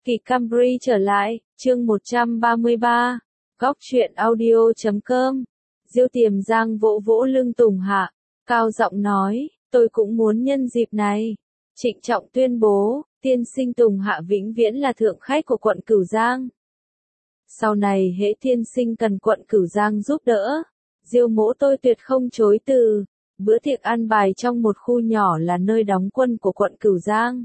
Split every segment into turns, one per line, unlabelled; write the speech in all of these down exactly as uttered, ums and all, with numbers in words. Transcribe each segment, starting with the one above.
Kỳ Cambry trở lại, chương một trăm ba mươi ba, góc truyện audio chấm com. Diêu Tiềm Giang vỗ vỗ lưng Tùng Hạ, cao giọng nói, tôi cũng muốn nhân dịp này. Trịnh trọng tuyên bố, tiên sinh Tùng Hạ vĩnh viễn là thượng khách của quận Cửu Giang. Sau này hễ tiên sinh cần quận Cửu Giang giúp đỡ, Diêu mỗ tôi tuyệt không chối từ. Bữa tiệc ăn bài trong một khu nhỏ là nơi đóng quân của quận Cửu Giang.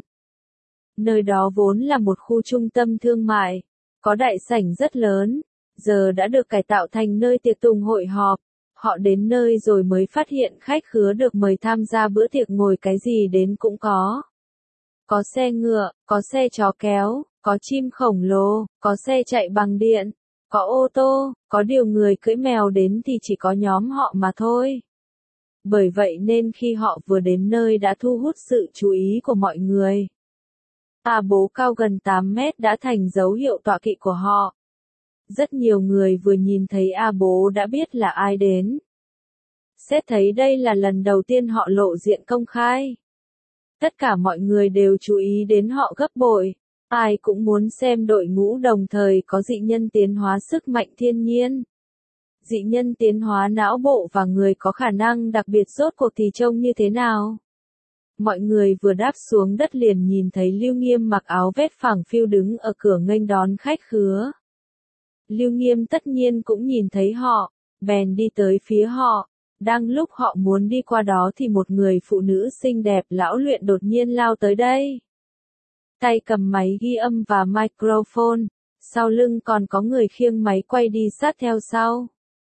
Nơi đó vốn là một khu trung tâm thương mại, có đại sảnh rất lớn, giờ đã được cải tạo thành nơi tiệc tùng hội họp. Họ đến nơi rồi mới phát hiện khách khứa được mời tham gia bữa tiệc ngồi cái gì đến cũng có. Có xe ngựa, có xe chó kéo, có chim khổng lồ, có xe chạy bằng điện, có ô tô, có điều người cưỡi mèo đến thì chỉ có nhóm họ mà thôi. Bởi vậy nên khi họ vừa đến nơi đã thu hút sự chú ý của mọi người. A bố cao gần tám mét đã thành dấu hiệu tọa kỵ của họ. Rất nhiều người vừa nhìn thấy A bố đã biết là ai đến. Xét thấy đây là lần đầu tiên họ lộ diện công khai. Tất cả mọi người đều chú ý đến họ gấp bội. Ai cũng muốn xem đội ngũ đồng thời có dị nhân tiến hóa sức mạnh thiên nhiên. Dị nhân tiến hóa não bộ và người có khả năng đặc biệt rốt cuộc thì trông như thế nào? Mọi người vừa đáp xuống đất liền nhìn thấy Lưu Nghiêm mặc áo vest phẳng phiu đứng ở cửa nghênh đón khách khứa. Lưu Nghiêm tất nhiên cũng nhìn thấy họ, bèn đi tới phía họ. Đang lúc họ muốn đi qua đó thì một người phụ nữ xinh đẹp lão luyện đột nhiên lao tới đây. Tay cầm máy ghi âm và microphone, sau lưng còn có người khiêng máy quay đi sát theo sau.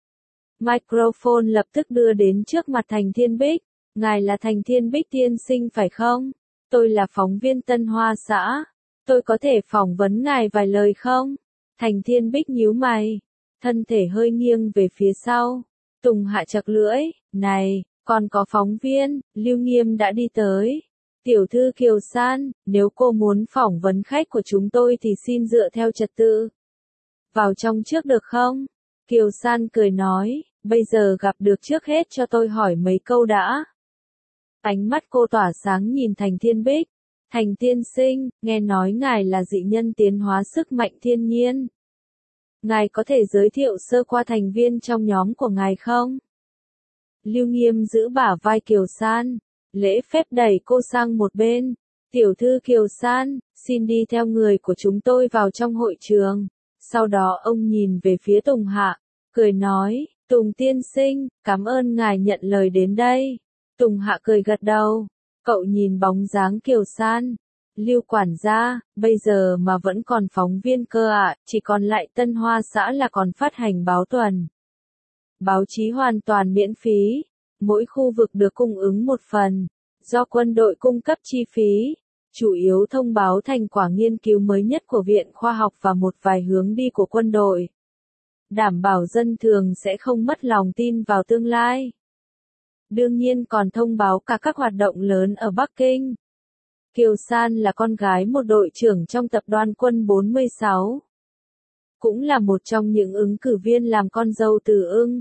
Microphone lập tức đưa đến trước mặt Thành Thiên Bích. Ngài là Thành Thiên Bích tiên sinh phải không? Tôi là phóng viên Tân Hoa xã. Tôi có thể phỏng vấn ngài vài lời không? Thành Thiên Bích nhíu mày, thân thể hơi nghiêng về phía sau. Tùng Hạ chặt lưỡi, này, còn có phóng viên, Lưu Nghiêm đã đi tới. Tiểu thư Kiều San, nếu cô muốn phỏng vấn khách của chúng tôi thì xin dựa theo trật tự. Vào trong trước được không? Kiều San cười nói, bây giờ gặp được trước hết cho tôi hỏi mấy câu đã. Ánh mắt cô tỏa sáng nhìn Thành Thiên Bích. Thành tiên sinh, nghe nói ngài là dị nhân tiến hóa sức mạnh thiên nhiên. Ngài có thể giới thiệu sơ qua thành viên trong nhóm của ngài không? Lưu Nghiêm giữ bả vai Kiều San, lễ phép đẩy cô sang một bên. Tiểu thư Kiều San, xin đi theo người của chúng tôi vào trong hội trường. Sau đó ông nhìn về phía Tùng Hạ, cười nói, Tùng tiên sinh, cảm ơn ngài nhận lời đến đây. Tùng Hạ cười gật đầu, cậu nhìn bóng dáng Kiều San. Lưu quản gia, bây giờ mà vẫn còn phóng viên cơ ạ, à, chỉ còn lại Tân Hoa xã là còn phát hành báo tuần. Báo chí hoàn toàn miễn phí, mỗi khu vực được cung ứng một phần, do quân đội cung cấp chi phí, chủ yếu thông báo thành quả nghiên cứu mới nhất của Viện Khoa học và một vài hướng đi của quân đội. Đảm bảo dân thường sẽ không mất lòng tin vào tương lai. Đương nhiên còn thông báo cả các hoạt động lớn ở Bắc Kinh. Kiều San là con gái một đội trưởng trong tập đoàn quân bốn mươi sáu. Cũng là một trong những ứng cử viên làm con dâu Từ Ưng.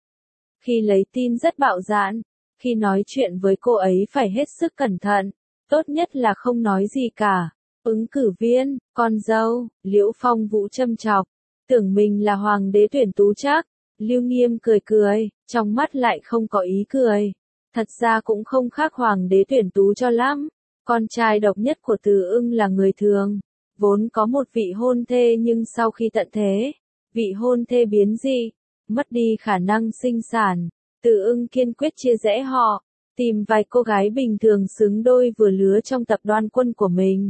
Khi lấy tin rất bạo dạn, khi nói chuyện với cô ấy phải hết sức cẩn thận, tốt nhất là không nói gì cả. Ứng cử viên, con dâu, Liễu Phong Vũ châm chọc, tưởng mình là hoàng đế tuyển tú chắc. Lưu Nghiêm cười cười, trong mắt lại không có ý cười. Thật ra cũng không khác hoàng đế tuyển tú cho lắm. Con trai độc nhất của Từ Ưng là người thường, vốn có một vị hôn thê nhưng sau khi tận thế, vị hôn thê biến dị, mất đi khả năng sinh sản. Từ Ưng kiên quyết chia rẽ họ, tìm vài cô gái bình thường xứng đôi vừa lứa trong tập đoàn quân của mình.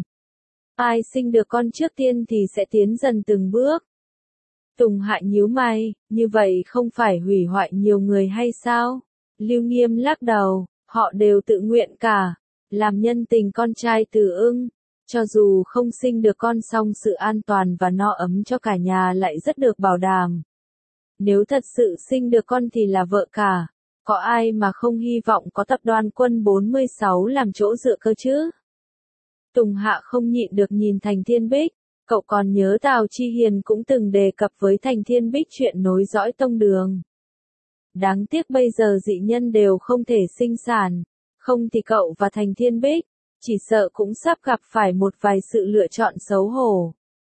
Ai sinh được con trước tiên thì sẽ tiến dần từng bước. Tùng Hạ nhíu mày, như vậy không phải hủy hoại nhiều người hay sao? Lưu Nghiêm lắc đầu, họ đều tự nguyện cả. Làm nhân tình con trai Từ Ưng, cho dù không sinh được con song sự an toàn và no ấm cho cả nhà lại rất được bảo đảm. Nếu thật sự sinh được con thì là vợ cả, có ai mà không hy vọng có tập đoàn quân bốn mươi sáu làm chỗ dựa cơ chứ? Tùng Hạ không nhịn được nhìn Thành Thiên Bích, cậu còn nhớ Tào Chi Hiền cũng từng đề cập với Thành Thiên Bích chuyện nối dõi tông đường. Đáng tiếc bây giờ dị nhân đều không thể sinh sản. Không thì cậu và Thành Thiên Bích, chỉ sợ cũng sắp gặp phải một vài sự lựa chọn xấu hổ.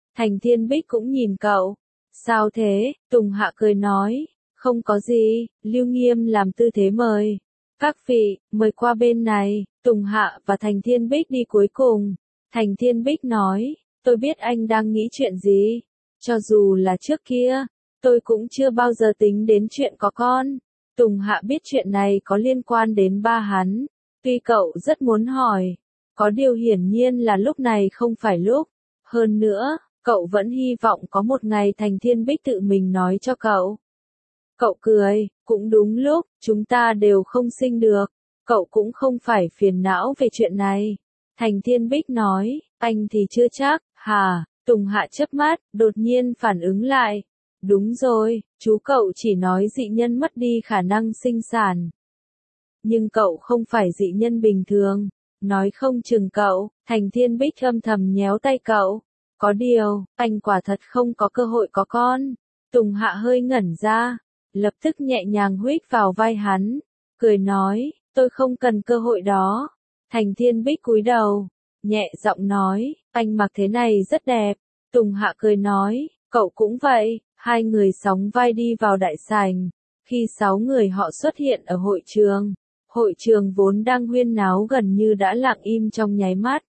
Thành Thiên Bích cũng nhìn cậu. Sao thế? Tùng Hạ cười nói. Không có gì, Lưu Nghiêm làm tư thế mời. Các vị, mời qua bên này. Tùng Hạ và Thành Thiên Bích đi cuối cùng. Thành Thiên Bích nói, tôi biết anh đang nghĩ chuyện gì. Cho dù là trước kia, tôi cũng chưa bao giờ tính đến chuyện có con. Tùng Hạ biết chuyện này có liên quan đến ba hắn. Tuy cậu rất muốn hỏi, có điều hiển nhiên là lúc này không phải lúc. Hơn nữa, cậu vẫn hy vọng có một ngày Thành Thiên Bích tự mình nói cho cậu. Cậu cười, cũng đúng lúc, chúng ta đều không sinh được. Cậu cũng không phải phiền não về chuyện này. Thành Thiên Bích nói, anh thì chưa chắc, hả? Tùng Hạ chớp mắt, đột nhiên phản ứng lại. Đúng rồi, chú cậu chỉ nói dị nhân mất đi khả năng sinh sản. Nhưng cậu không phải dị nhân bình thường. Nói không chừng cậu, Thành Thiên Bích âm thầm nhéo tay cậu. Có điều, anh quả thật không có cơ hội có con. Tùng Hạ hơi ngẩn ra, lập tức nhẹ nhàng huých vào vai hắn, cười nói, tôi không cần cơ hội đó. Thành Thiên Bích cúi đầu, nhẹ giọng nói, anh mặc thế này rất đẹp. Tùng Hạ cười nói, cậu cũng vậy. Hai người sóng vai đi vào đại sảnh. Khi sáu người họ xuất hiện ở hội trường, hội trường vốn đang huyên náo gần như đã lặng im trong nháy mắt.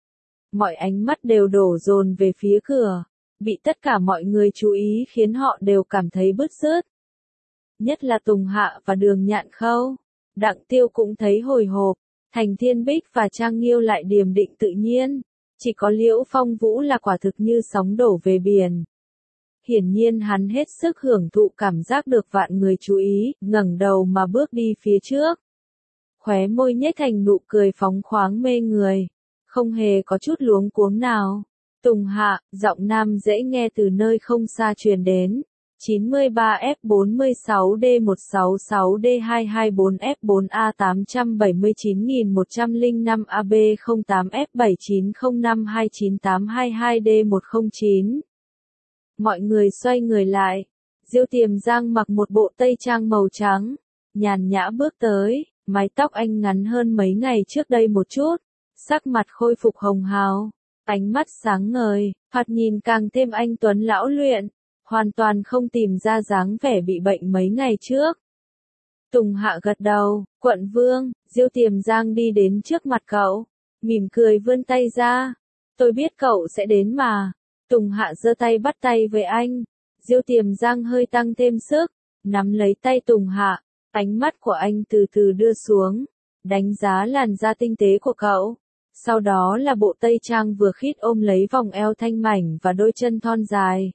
Mọi ánh mắt đều đổ dồn về phía cửa, bị tất cả mọi người chú ý khiến họ đều cảm thấy bứt rứt. Nhất là Tùng Hạ và Đường Nhạn Khâu. Đặng Tiêu cũng thấy hồi hộp. Thành Thiên Bích và Trang Nghiêu lại điềm định tự nhiên. Chỉ có Liễu Phong Vũ là quả thực như sóng đổ về biển. Hiển nhiên hắn hết sức hưởng thụ cảm giác được vạn người chú ý, ngẩng đầu mà bước đi phía trước. Khóe môi nhếch thành nụ cười phóng khoáng mê người, không hề có chút luống cuống nào. Tùng Hạ, giọng nam dễ nghe từ nơi không xa truyền đến. chín ba F bốn sáu D một sáu sáu D hai hai bốn F bốn A tám bảy chín một không năm A B không tám F bảy chín không năm hai chín tám hai hai D một không chín. Mọi người xoay người lại. Diêu Tiềm Giang mặc một bộ tây trang màu trắng, nhàn nhã bước tới, mái tóc anh ngắn hơn mấy ngày trước đây một chút, sắc mặt khôi phục hồng hào, ánh mắt sáng ngời, thoạt nhìn càng thêm anh tuấn lão luyện, hoàn toàn không tìm ra dáng vẻ bị bệnh mấy ngày trước. Tùng Hạ gật đầu, quận vương. Diêu Tiềm Giang đi đến trước mặt cậu, mỉm cười vươn tay ra. Tôi biết cậu sẽ đến mà. Tùng Hạ giơ tay bắt tay với anh. Diêu Tiềm Giang hơi tăng thêm sức, nắm lấy tay Tùng Hạ, ánh mắt của anh từ từ đưa xuống, đánh giá làn da tinh tế của cậu. Sau đó là bộ tây trang vừa khít ôm lấy vòng eo thanh mảnh và đôi chân thon dài.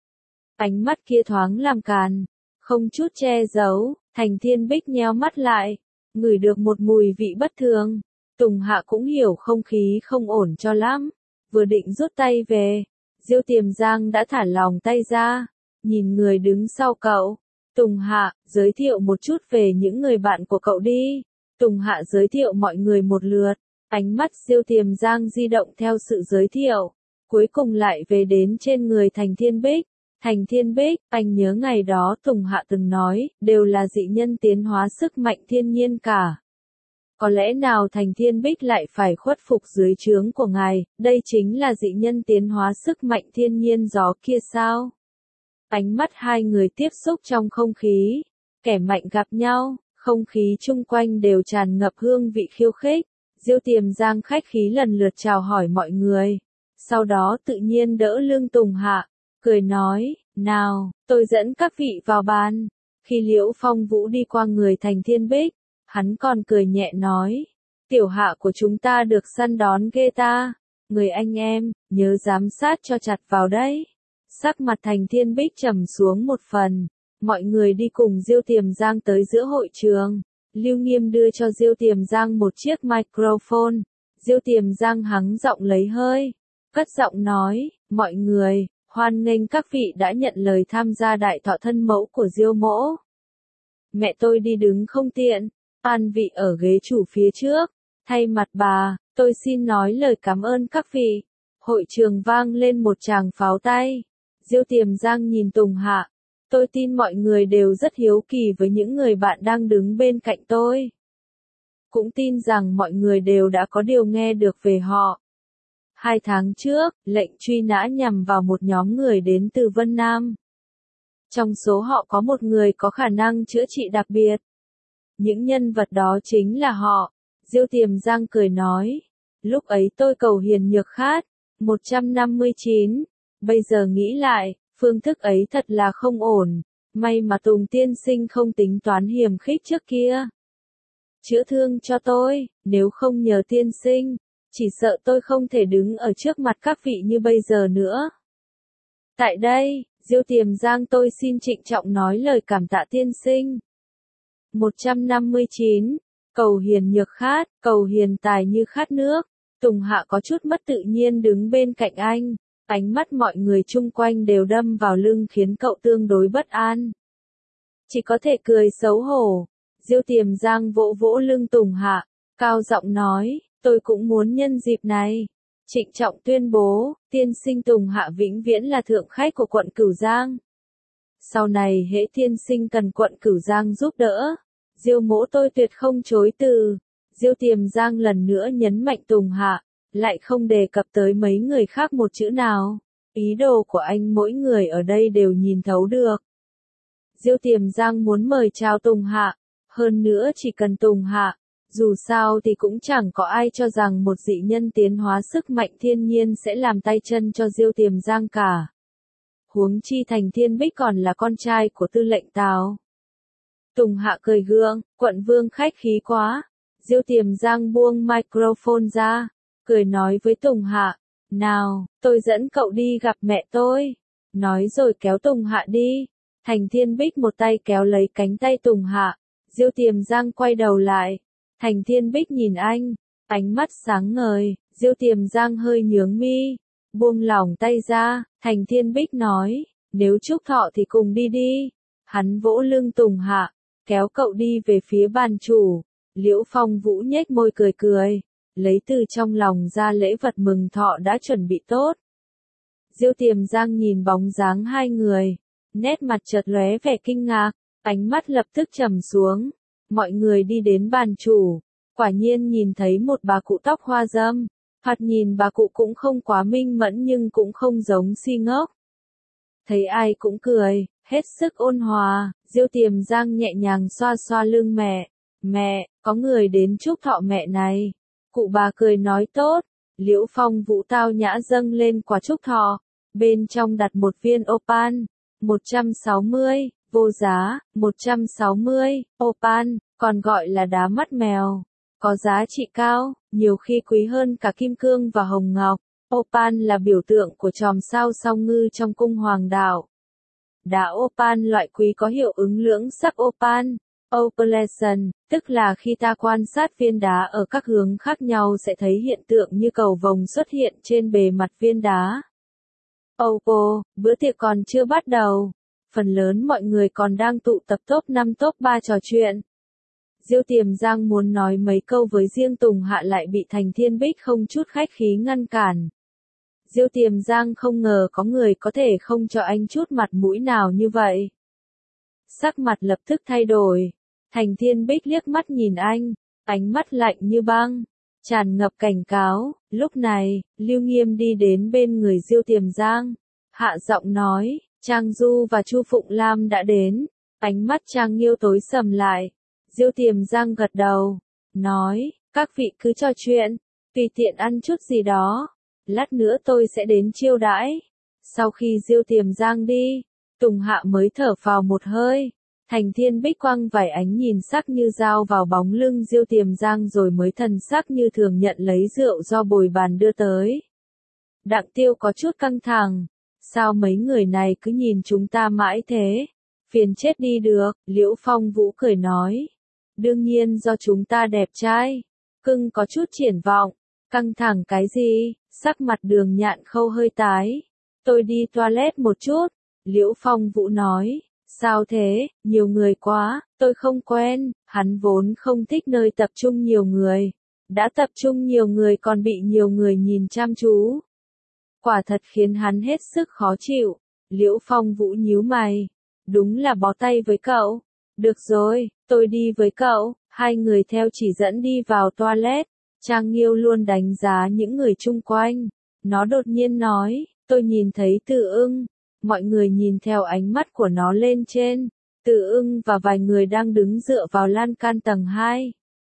Ánh mắt kia thoáng làm càn, không chút che giấu. Thành Thiên Bích nheo mắt lại, ngửi được một mùi vị bất thường. Tùng Hạ cũng hiểu không khí không ổn cho lắm, vừa định rút tay về, Diêu Tiềm Giang đã thả lòng tay ra, nhìn người đứng sau cậu. Tùng Hạ, giới thiệu một chút về những người bạn của cậu đi. Tùng Hạ giới thiệu mọi người một lượt, ánh mắt Diêu Tiềm Giang di động theo sự giới thiệu, cuối cùng lại về đến trên người Thành Thiên Bích. Thành Thiên Bích, anh nhớ ngày đó Tùng Hạ từng nói, đều là dị nhân tiến hóa sức mạnh thiên nhiên cả. Có lẽ nào Thành Thiên Bích lại phải khuất phục dưới trướng của ngài, đây chính là dị nhân tiến hóa sức mạnh thiên nhiên gió kia sao? Ánh mắt hai người tiếp xúc trong không khí, kẻ mạnh gặp nhau, không khí chung quanh đều tràn ngập hương vị khiêu khích. Diêu Tiềm Giang khách khí lần lượt chào hỏi mọi người, sau đó tự nhiên đỡ lưng Tùng Hạ, cười nói, nào, tôi dẫn các vị vào bàn. Khi Liễu Phong Vũ đi qua người Thành Thiên Bích, hắn còn cười nhẹ nói, tiểu Hạ của chúng ta được săn đón ghê ta, người anh em, nhớ giám sát cho chặt vào đấy. Sắc mặt Thành Thiên Bích trầm xuống một phần, mọi người đi cùng Diêu Tiềm Giang tới giữa hội trường. Lưu Nghiêm đưa cho Diêu Tiềm Giang một chiếc microphone, Diêu Tiềm Giang hắng giọng lấy hơi, cất giọng nói, mọi người, hoan nghênh các vị đã nhận lời tham gia đại thọ thân mẫu của Diêu mỗ. Mẹ tôi đi đứng không tiện, an vị ở ghế chủ phía trước, thay mặt bà, tôi xin nói lời cảm ơn các vị. Hội trường vang lên một tràng pháo tay. Diêu Tiềm Giang nhìn Tùng Hạ, tôi tin mọi người đều rất hiếu kỳ với những người bạn đang đứng bên cạnh tôi. Cũng tin rằng mọi người đều đã có điều nghe được về họ. Hai tháng trước, lệnh truy nã nhằm vào một nhóm người đến từ Vân Nam. Trong số họ có một người có khả năng chữa trị đặc biệt. Những nhân vật đó chính là họ. Diêu Tiềm Giang cười nói. Lúc ấy tôi cầu hiền nhược khát. một trăm năm mươi chín. Bây giờ nghĩ lại, phương thức ấy thật là không ổn. May mà Tùng tiên sinh không tính toán hiềm khích trước kia. Chữa thương cho tôi, nếu không nhờ tiên sinh, chỉ sợ tôi không thể đứng ở trước mặt các vị như bây giờ nữa. Tại đây, Diêu Tiềm Giang tôi xin trịnh trọng nói lời cảm tạ tiên sinh. một trăm năm mươi chín. Cầu hiền nhược khát, cầu hiền tài như khát nước. Tùng Hạ có chút mất tự nhiên đứng bên cạnh anh. Ánh mắt mọi người chung quanh đều đâm vào lưng khiến cậu tương đối bất an. Chỉ có thể cười xấu hổ. Diêu Tiềm Giang vỗ vỗ lưng Tùng Hạ, cao giọng nói, tôi cũng muốn nhân dịp này. Trịnh trọng tuyên bố, tiên sinh Tùng Hạ vĩnh viễn là thượng khách của quận Cửu Giang. Sau này hễ tiên sinh cần quận Cửu Giang giúp đỡ, Diêu mỗ tôi tuyệt không chối từ. Diêu Tiềm Giang lần nữa nhấn mạnh Tùng Hạ, lại không đề cập tới mấy người khác một chữ nào. Ý đồ của anh mỗi người ở đây đều nhìn thấu được. Diêu Tiềm Giang muốn mời chào Tùng Hạ, hơn nữa chỉ cần Tùng Hạ, dù sao thì cũng chẳng có ai cho rằng một dị nhân tiến hóa sức mạnh thiên nhiên sẽ làm tay chân cho Diêu Tiềm Giang cả. Huống chi Thành Thiên Bích còn là con trai của tư lệnh Tào. Tùng Hạ cười gượng, quận vương khách khí quá. Diêu Tiềm Giang buông microphone ra, cười nói với Tùng Hạ, nào, tôi dẫn cậu đi gặp mẹ tôi. Nói rồi kéo Tùng Hạ đi. Thành Thiên Bích một tay kéo lấy cánh tay Tùng Hạ. Diêu Tiềm Giang quay đầu lại. Thành Thiên Bích nhìn anh, ánh mắt sáng ngời. Diêu Tiềm Giang hơi nhướng mi, buông lỏng tay ra. Thành Thiên Bích nói, nếu chúc thọ thì cùng đi đi. Hắn vỗ lưng Tùng Hạ, kéo cậu đi về phía bàn chủ. Liễu Phong Vũ nhếch môi cười cười, lấy từ trong lòng ra lễ vật mừng thọ đã chuẩn bị tốt. Diêu Tiềm Giang nhìn bóng dáng hai người, nét mặt chợt lóe vẻ kinh ngạc, ánh mắt lập tức trầm xuống. Mọi người đi đến bàn chủ, quả nhiên nhìn thấy một bà cụ tóc hoa râm. Thoạt nhìn bà cụ cũng không quá minh mẫn nhưng cũng không giống si ngốc. Thấy ai cũng cười, hết sức ôn hòa. Diêu Tiềm Giang nhẹ nhàng xoa xoa lưng mẹ. Mẹ, có người đến chúc thọ mẹ này. Cụ bà cười nói tốt. Liễu Phong Vũ tao nhã dâng lên quả chúc thọ. Bên trong đặt một viên opal. một trăm sáu mươi, vô giá. một trăm sáu mươi, opal, còn gọi là đá mắt mèo. Có giá trị cao, nhiều khi quý hơn cả kim cương và hồng ngọc. Opal là biểu tượng của chòm sao song ngư trong cung hoàng đạo. Đá opal loại quý có hiệu ứng lưỡng sắc opal. Opalation, tức là khi ta quan sát viên đá ở các hướng khác nhau sẽ thấy hiện tượng như cầu vồng xuất hiện trên bề mặt viên đá. Opal, bữa tiệc còn chưa bắt đầu. Phần lớn mọi người còn đang tụ tập top năm top ba trò chuyện. Diêu Tiềm Giang muốn nói mấy câu với riêng Tùng Hạ lại bị Thành Thiên Bích không chút khách khí ngăn cản. Diêu Tiềm Giang không ngờ có người có thể không cho anh chút mặt mũi nào như vậy. Sắc mặt lập tức thay đổi. Thành Thiên Bích liếc mắt nhìn anh, ánh mắt lạnh như băng, tràn ngập cảnh cáo. Lúc này, Lưu Nghiêm đi đến bên người Diêu Tiềm Giang, hạ giọng nói, Trang Du và Chu Phụng Lam đã đến. Ánh mắt Trang Nghiêu tối sầm lại. Diêu Tiềm Giang gật đầu, nói, các vị cứ trò chuyện, tùy tiện ăn chút gì đó, lát nữa tôi sẽ đến chiêu đãi. Sau khi Diêu Tiềm Giang đi, Tùng Hạ mới thở phào một hơi. Thành Thiên Bích quăng vài ánh nhìn sắc như dao vào bóng lưng Diêu Tiềm Giang rồi mới thần sắc như thường nhận lấy rượu do bồi bàn đưa tới. Đặng Tiêu có chút căng thẳng, sao mấy người này cứ nhìn chúng ta mãi thế, phiền chết đi được. Liễu Phong Vũ cười nói, đương nhiên do chúng ta đẹp trai, cưng có chút triển vọng, căng thẳng cái gì? Sắc mặt Đường Nhạn Khâu hơi tái. Tôi đi toilet một chút. Liễu Phong Vũ nói, sao thế, nhiều người quá, tôi không quen. Hắn vốn không thích nơi tập trung nhiều người, đã tập trung nhiều người còn bị nhiều người nhìn chăm chú, quả thật khiến hắn hết sức khó chịu. Liễu Phong Vũ nhíu mày, đúng là bó tay với cậu. Được rồi, tôi đi với cậu. Hai người theo chỉ dẫn đi vào toilet. Trang Nghiêu luôn đánh giá những người chung quanh, Nó đột nhiên nói, tôi nhìn thấy Từ Ưng. Mọi người nhìn theo ánh mắt của nó lên trên. Từ Ưng và vài người đang đứng dựa vào lan can tầng hai.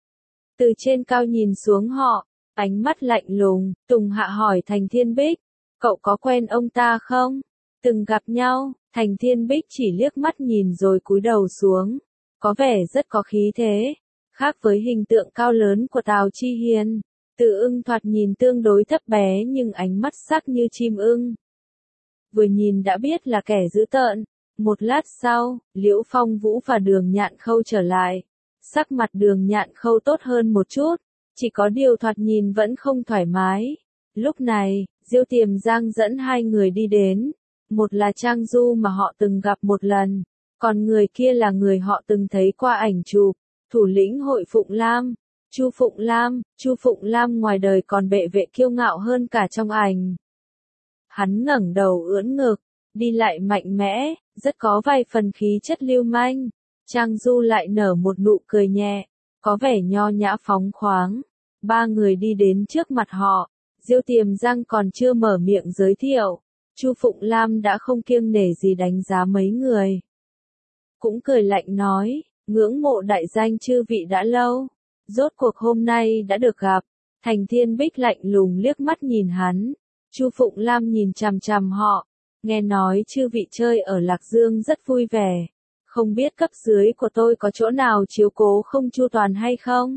Từ trên cao nhìn xuống họ, ánh mắt lạnh lùng, Tùng Hạ hỏi Thành Thiên Bích, cậu có quen ông ta không? Từng gặp nhau, Thành Thiên Bích chỉ liếc mắt nhìn rồi cúi đầu xuống, có vẻ rất có khí thế, khác với hình tượng cao lớn của Tào Chi Hiền. Từ Ưng thoạt nhìn tương đối thấp bé nhưng ánh mắt sắc như chim ưng. Vừa nhìn đã biết là kẻ dữ tợn. Một lát sau, Liễu Phong Vũ và Đường Nhạn Khâu trở lại. Sắc mặt Đường Nhạn Khâu tốt hơn một chút, chỉ có điều thoạt nhìn vẫn không thoải mái. Lúc này, Diêu Tiềm Giang dẫn hai người đi đến. Một là Trang Du mà họ từng gặp một lần, còn người kia là người họ từng thấy qua ảnh chụp, thủ lĩnh hội Phụng Lam, Chu Phụng Lam. Chu Phụng Lam ngoài đời còn bệ vệ kiêu ngạo hơn cả trong ảnh. Hắn ngẩng đầu ưỡn ngực, đi lại mạnh mẽ, rất có vài phần khí chất lưu manh. Trang Du lại nở một nụ cười nhẹ, có vẻ nho nhã phóng khoáng. Ba người đi đến trước mặt họ, Diêu Tiềm Giang còn chưa mở miệng giới thiệu, Chu Phụng Lam đã không kiêng nể gì đánh giá mấy người. Cũng cười lạnh nói, ngưỡng mộ đại danh chư vị đã lâu, rốt cuộc hôm nay đã được gặp. Thành Thiên Bích lạnh lùng liếc mắt nhìn hắn, Chu Phụng Lam nhìn chằm chằm họ, nghe nói chư vị chơi ở Lạc Dương rất vui vẻ, không biết cấp dưới của tôi có chỗ nào chiếu cố không chu toàn hay không?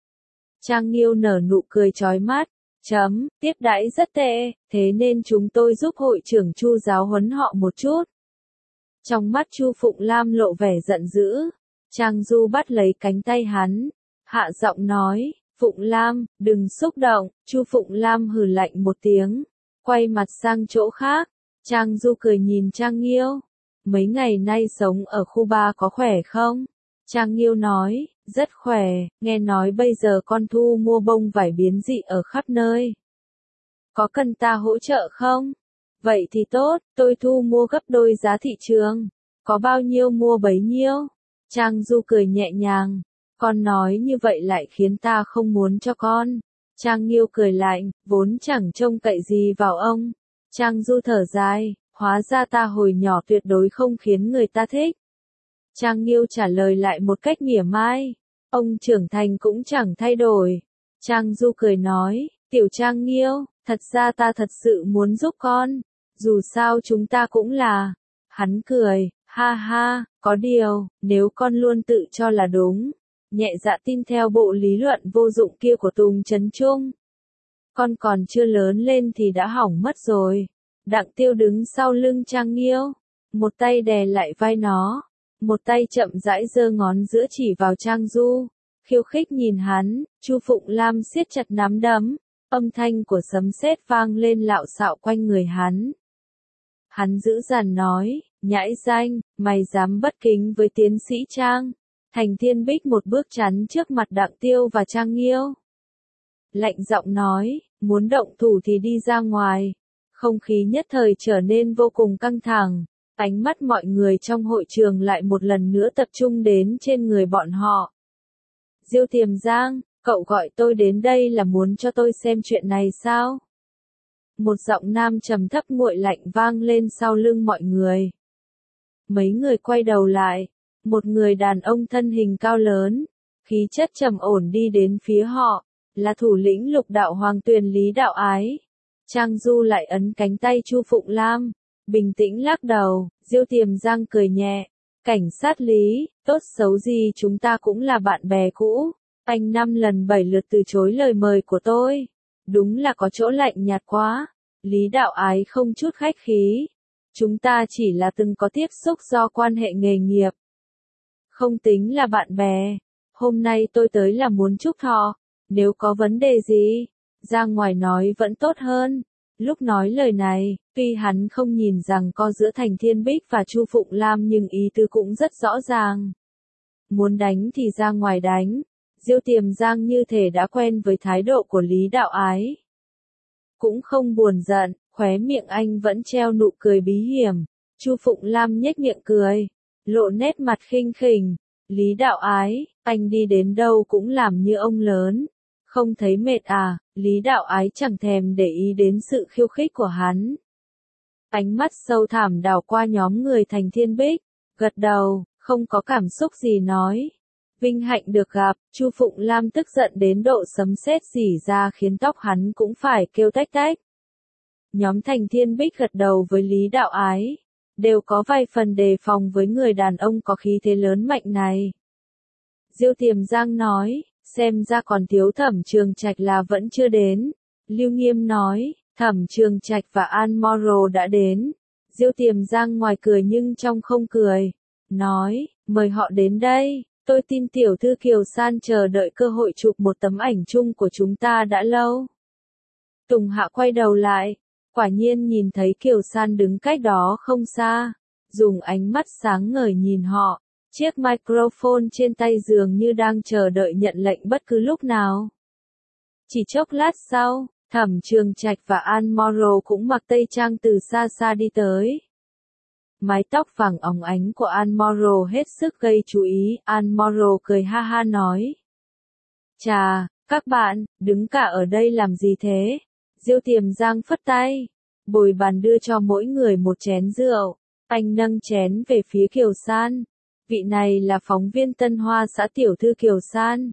Trang Nghiêu nở nụ cười chói mắt, chấm, tiếp đãi rất tệ, thế nên chúng tôi giúp hội trưởng Chu giáo huấn họ một chút. Trong mắt Chu Phụng Lam lộ vẻ giận dữ, Trang Du bắt lấy cánh tay hắn, hạ giọng nói, Phụng Lam, đừng xúc động. Chu Phụng Lam hừ lạnh một tiếng, quay mặt sang chỗ khác. Trang Du cười nhìn Trang Nghiêu, mấy ngày nay sống ở khu ba có khỏe không? Trang Nghiêu nói, rất khỏe, nghe nói bây giờ con thu mua bông vải biến dị ở khắp nơi. Có cần ta hỗ trợ không? Vậy thì tốt, tôi thu mua gấp đôi giá thị trường. Có bao nhiêu mua bấy nhiêu? Trang Du cười nhẹ nhàng, con nói như vậy lại khiến ta không muốn cho con. Trang Nghiêu cười lạnh, vốn chẳng trông cậy gì vào ông. Trang Du thở dài, hóa ra ta hồi nhỏ tuyệt đối không khiến người ta thích. Trang Nghiêu trả lời lại một cách mỉa mai, ông trưởng thành cũng chẳng thay đổi. Trang Du cười nói, tiểu Trang Nghiêu, thật ra ta thật sự muốn giúp con, dù sao chúng ta cũng là. Hắn cười, ha ha, có điều, nếu con luôn tự cho là đúng, nhẹ dạ tin theo bộ lý luận vô dụng kia của Tùng Trấn Trung, con còn chưa lớn lên thì đã hỏng mất rồi. Đặng Tiêu đứng sau lưng Trang Nghiêu, một tay đè lại vai nó, một tay chậm rãi giơ ngón giữa chỉ vào Trang Du, khiêu khích nhìn hắn. Chu Phụng Lam siết chặt nắm đấm, âm thanh của sấm sét vang lên lạo xạo quanh người hắn. Hắn dữ dằn nói, nhãi danh, mày dám bất kính với tiến sĩ Trang. Thành Thiên Bích một bước chắn trước mặt Đặng Tiêu và Trang Nghiêu, lạnh giọng nói, muốn động thủ thì đi ra ngoài. Không khí nhất thời trở nên vô cùng căng thẳng, ánh mắt mọi người trong hội trường lại một lần nữa tập trung đến trên người bọn họ. Diêu Tiềm Giang, cậu gọi tôi đến đây là muốn cho tôi xem chuyện này sao? Một giọng nam trầm thấp nguội lạnh vang lên sau lưng mọi người. Mấy người quay đầu lại, một người đàn ông thân hình cao lớn, khí chất trầm ổn đi đến phía họ, là thủ lĩnh Lục Đạo Hoàng Tuyền Lý Đạo Ái. Trang Du lại ấn cánh tay Chu Phụng Lam, bình tĩnh lắc đầu. Diêu Tiềm Giang cười nhẹ, cảnh sát Lý, tốt xấu gì chúng ta cũng là bạn bè cũ, anh năm lần bảy lượt từ chối lời mời của tôi, đúng là có chỗ lạnh nhạt quá. Lý Đạo Ái không chút khách khí, chúng ta chỉ là từng có tiếp xúc do quan hệ nghề nghiệp, không tính là bạn bè. Hôm nay tôi tới là muốn chúc thọ, nếu có vấn đề gì, ra ngoài nói vẫn tốt hơn. Lúc nói lời này, tuy hắn không nhìn rằng co giữa Thành Thiên Bích và Chu Phụng Lam nhưng ý tứ cũng rất rõ ràng. Muốn đánh thì ra ngoài đánh. Diêu Tiềm Giang như thể đã quen với thái độ của Lý Đạo Ái, cũng không buồn giận, khóe miệng anh vẫn treo nụ cười bí hiểm. Chu Phụng Lam nhếch miệng cười, lộ nét mặt khinh khỉnh. Lý Đạo Ái, anh đi đến đâu cũng làm như ông lớn, Không thấy mệt à? Lý Đạo Ái chẳng thèm để ý đến sự khiêu khích của hắn. Ánh mắt sâu thẳm đảo qua nhóm người Thành Thiên Bích, gật đầu, không có cảm xúc gì nói. Vinh hạnh được gặp, Chu Phụng Lam tức giận đến độ sấm sét rỉ ra khiến tóc hắn cũng phải kêu tách tách. Nhóm Thành Thiên Bích gật đầu với Lý Đạo Ái, đều có vài phần đề phòng với người đàn ông có khí thế lớn mạnh này. Diêu Tiềm Giang nói, xem ra còn thiếu Thẩm Trường Trạch là vẫn chưa đến. Lưu Nghiêm nói, Thẩm Trường Trạch và An Moro đã đến. Diêu Tiềm Giang ngoài cười nhưng trong không cười, nói, mời họ đến đây, tôi tin tiểu thư Kiều San chờ đợi cơ hội chụp một tấm ảnh chung của chúng ta đã lâu. Tùng Hạ quay đầu lại, quả nhiên nhìn thấy Kiều San đứng cách đó không xa, dùng ánh mắt sáng ngời nhìn họ, chiếc microphone trên tay dường như đang chờ đợi nhận lệnh bất cứ lúc nào. Chỉ chốc lát sau, Thẩm Trường Trạch và An Moro cũng mặc tây trang từ xa xa đi tới. Mái tóc vàng óng ánh của An Moro hết sức gây chú ý, An Moro cười ha ha nói. Chà, các bạn, đứng cả ở đây làm gì thế? Diêu Tiềm Giang phất tay, bồi bàn đưa cho mỗi người một chén rượu, anh nâng chén về phía Kiều San. Vị này là phóng viên Tân Hoa xã tiểu thư Kiều San.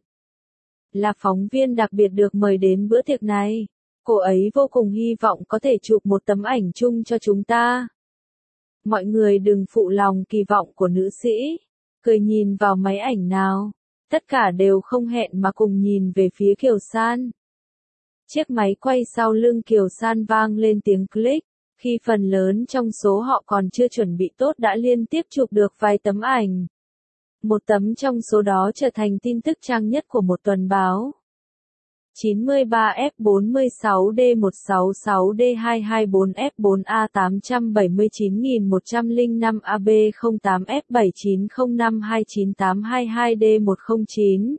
Là phóng viên đặc biệt được mời đến bữa tiệc này. Cô ấy vô cùng hy vọng có thể chụp một tấm ảnh chung cho chúng ta. Mọi người đừng phụ lòng kỳ vọng của nữ sĩ. Cười nhìn vào máy ảnh nào. Tất cả đều không hẹn mà cùng nhìn về phía Kiều San. Chiếc máy quay sau lưng Kiều San vang lên tiếng click. Khi phần lớn trong số họ còn chưa chuẩn bị tốt đã liên tiếp chụp được vài tấm ảnh. Một tấm trong số đó trở thành tin tức trang nhất của một tuần báo. chín mươi ba F bốn mươi sáu D một sáu sáu D hai hai bốn F bốn A tám bảy chín một không năm A B không tám F bảy chín không năm hai chín tám hai hai D một không chín.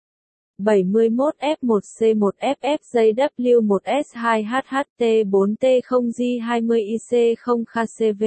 bảy mươi mốt F một C một F F J W một S hai H H T bốn T không J hai mươi I C không K C V.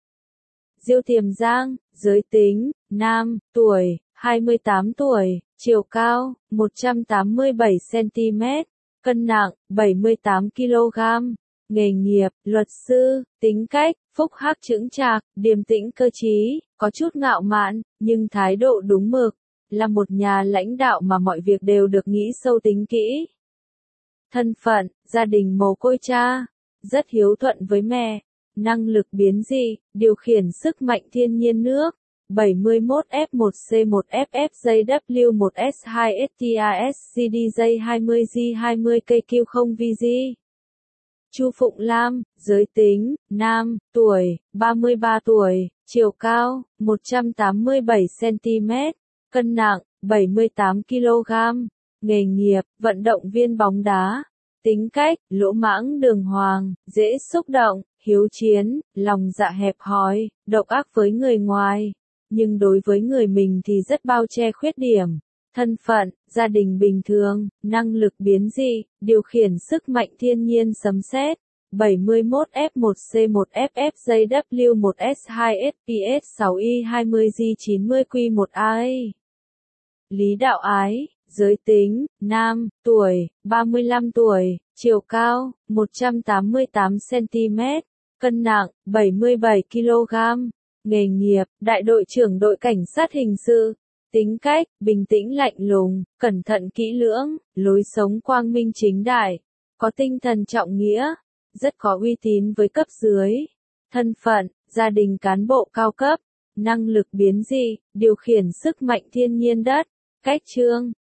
Diêu Tiềm Giang, giới tính, nam, tuổi, hai mươi tám tuổi, chiều cao, một trăm tám mươi bảy xăng ti mét, cân nặng, bảy mươi tám ki lô gam, nghề nghiệp, luật sư, tính cách, phúc hắc chững chạc, điềm tĩnh cơ trí, có chút ngạo mạn, nhưng thái độ đúng mực, là một nhà lãnh đạo mà mọi việc đều được nghĩ sâu tính kỹ. Thân phận, gia đình mồ côi cha, rất hiếu thuận với mẹ, năng lực biến dị, điều khiển sức mạnh thiên nhiên nước. bảy mươi mốt F một C một F F J W một S hai S T A S C D J hai mươi J hai mươi K Q không V G. Chu Phụng Lam, giới tính, nam, tuổi, ba mươi ba tuổi, chiều cao, một trăm tám mươi bảy xăng ti mét, cân nặng, bảy mươi tám ki lô gam, nghề nghiệp, vận động viên bóng đá, tính cách, lỗ mãng đường hoàng, dễ xúc động, hiếu chiến, lòng dạ hẹp hòi, độc ác với người ngoài. Nhưng đối với người mình thì rất bao che khuyết điểm. Thân phận, gia đình bình thường, năng lực biến dị, điều khiển sức mạnh thiên nhiên sấm sét. bảy mươi mốt F một C một F F J W một S hai S P S sáu I hai mươi J chín mươi Q một A. Lý Đạo Ái, giới tính, nam, tuổi, ba mươi lăm tuổi, chiều cao, một trăm tám mươi tám xăng ti mét, cân nặng, bảy mươi bảy ki lô gam. Nghề nghiệp, đại đội trưởng đội cảnh sát hình sự. Tính cách, bình tĩnh lạnh lùng, cẩn thận kỹ lưỡng, lối sống quang minh chính đại, có tinh thần trọng nghĩa, rất có uy tín với cấp dưới. Thân phận, gia đình cán bộ cao cấp, năng lực biến dị, điều khiển sức mạnh thiên nhiên đất. Cách chương,